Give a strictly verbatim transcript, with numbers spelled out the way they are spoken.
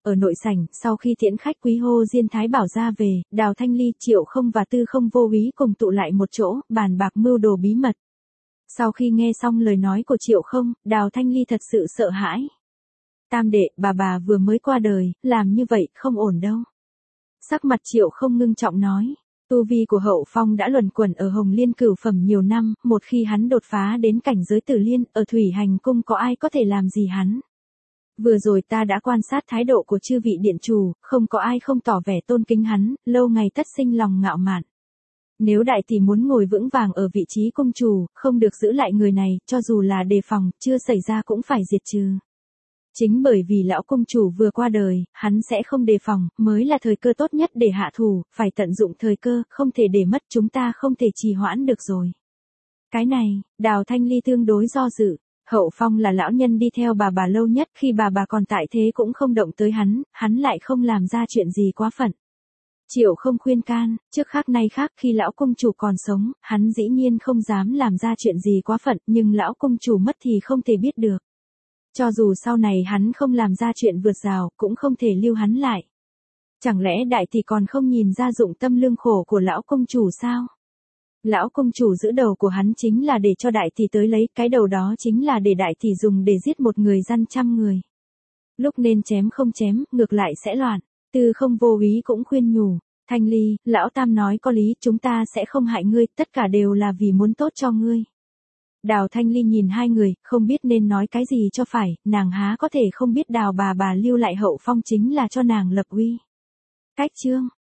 Ở nội sảnh, sau khi tiễn khách quý hô Diên Thái Bảo ra về, Đào Thanh Ly, Triệu Không và Tư Không Vô Úy cùng tụ lại một chỗ, bàn bạc mưu đồ bí mật. Sau khi nghe xong lời nói của Triệu Không, Đào Thanh Ly thật sự sợ hãi. Tam đệ, bà bà vừa mới qua đời, làm như vậy không ổn đâu. Sắc mặt Triệu Không ngưng trọng nói. Tu vi của Hậu Phong đã luẩn quẩn ở Hồng Liên cửu phẩm nhiều năm, một khi hắn đột phá đến cảnh giới Tử Liên, ở Thủy Hành Cung có ai có thể làm gì hắn. Vừa rồi ta đã quan sát thái độ của chư vị điện chủ, không có ai không tỏ vẻ tôn kính hắn, lâu ngày tất sinh lòng ngạo mạn. Nếu đại tỷ muốn ngồi vững vàng ở vị trí cung chủ, không được giữ lại người này, cho dù là đề phòng, chưa xảy ra cũng phải diệt trừ. Chính bởi vì lão cung chủ vừa qua đời, hắn sẽ không đề phòng, mới là thời cơ tốt nhất để hạ thủ, phải tận dụng thời cơ, không thể để mất, chúng ta không thể trì hoãn được rồi. Cái này, Đào Thanh Ly tương đối do dự. Hậu Phong là lão nhân đi theo bà bà lâu nhất, khi bà bà còn tại thế cũng không động tới hắn, hắn lại không làm ra chuyện gì quá phận. Triệu Không khuyên can, trước khác nay khác, khi lão cung chủ còn sống, hắn dĩ nhiên không dám làm ra chuyện gì quá phận, nhưng lão cung chủ mất thì không thể biết được. Cho dù sau này hắn không làm ra chuyện vượt rào, cũng không thể lưu hắn lại. Chẳng lẽ đại tỷ còn không nhìn ra dụng tâm lương khổ của lão cung chủ sao? Lão cung chủ giữ đầu của hắn chính là để cho đại tỷ tới lấy, cái đầu đó chính là để đại tỷ dùng để giết một người dân trăm người. Lúc nên chém không chém, ngược lại sẽ loạn. Tư Không Vô Úy cũng khuyên nhủ, Thanh Ly, lão tam nói có lý, chúng ta sẽ không hại ngươi, tất cả đều là vì muốn tốt cho ngươi. Đào Thanh Ly nhìn hai người, không biết nên nói cái gì cho phải, nàng há có thể không biết Đào bà bà lưu lại Hậu Phong chính là cho nàng lập uy. Cách chương